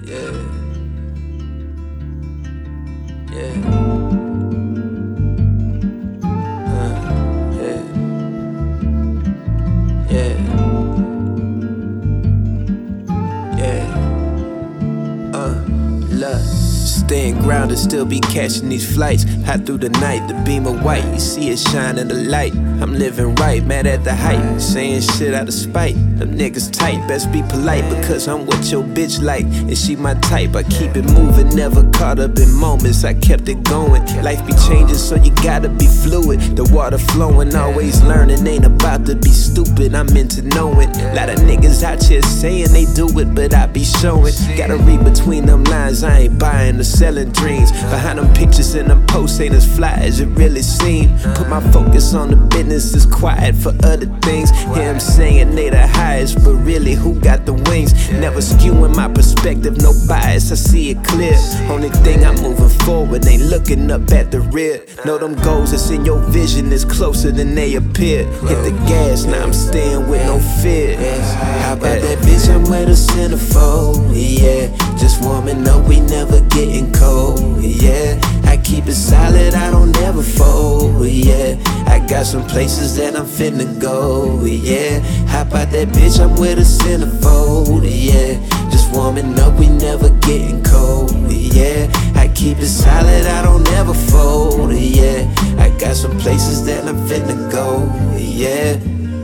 Yeah. Yeah. Yeah. Yeah. Look. Staying grounded, still be catching these flights. High through the night, the beam of white, you see it shine in the light. I'm living right, mad at the hype, saying shit out of spite. Them niggas tight, best be polite, because I'm what your bitch like, and she my type. I keep it moving, never caught up in moments, I kept it going. Life be changing, so you gotta be fluid. The water flowing, always learning, ain't about to be stupid, I'm into knowing. Lot of niggas out here saying they do it, but I be showing. Gotta read between them lines, I ain't buying or selling dreams. Behind them pictures and them posts ain't as fly as it really seems. Put my focus on the business, it's quiet for other things. Hear them saying they the highest, but really who got the wings? Never skewing my perspective, no bias, I see it clear. Only thing I'm moving forward, ain't looking up at the rear. Know them goals that's in your vision is closer than they appear. Hit the gas, now I'm staying with no fear. How about that bitch, I'm with a centerfold, yeah. Just warming up, we never getting cold, yeah. I keep it solid, I don't ever fold, yeah. I got some places that I'm finna go, yeah. How about that bitch, I'm with a centerfold, yeah. Just warming up, we never getting cold, yeah. I keep it solid, I don't ever fold, yeah. I got some places that I'm finna go, yeah.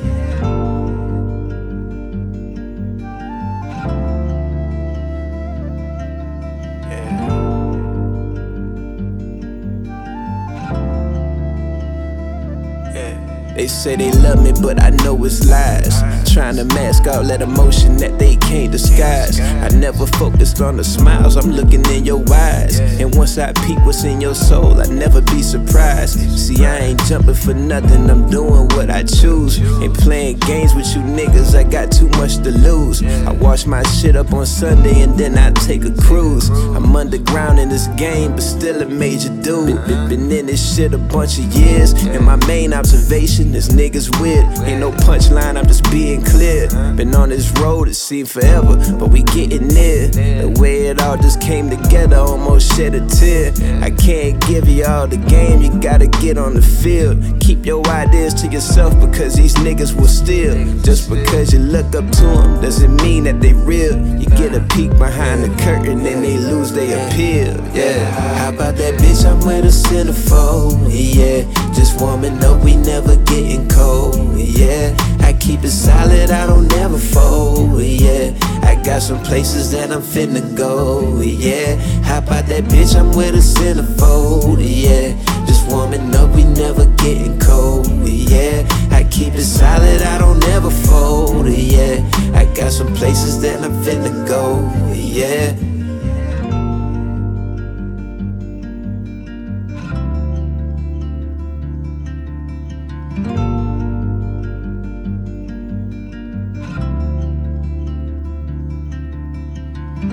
They say they love me, but I know it's lies. Trying to mask all that emotion that they can't disguise. I never focused on the smiles, I'm looking in your eyes. And once I peek what's in your soul, I never be surprised. See, I ain't jumping for nothing, I'm doing what I choose. Ain't playing games with you niggas, I got too much to lose. I wash my shit up on Sunday and then I take a cruise. I'm underground in this game, but still a major dude. Been in this shit a bunch of years, and my main observation is niggas weird. Ain't no punchline, I'm just being clear. Been on this road, it seemed forever, but we getting near. The way it all just came together, almost shed a tear. I can't give you all the game, you gotta get on the field. Keep your ideas to yourself, because these niggas will steal. Just because you look up to them doesn't mean that they real. You get a peek behind the curtain and they lose their appeal, yeah. How about that bitch, I'm with a centerfold, yeah. Just warming up, we never getting cold, yeah. I keep it solid, I don't ever fold, yeah. I got some places that I'm finna go, yeah. How about that bitch, I'm with a centerfold, yeah. Just warming up, we never getting cold, yeah. I keep it solid, I don't ever fold, yeah. I got some places that I'm finna go, yeah.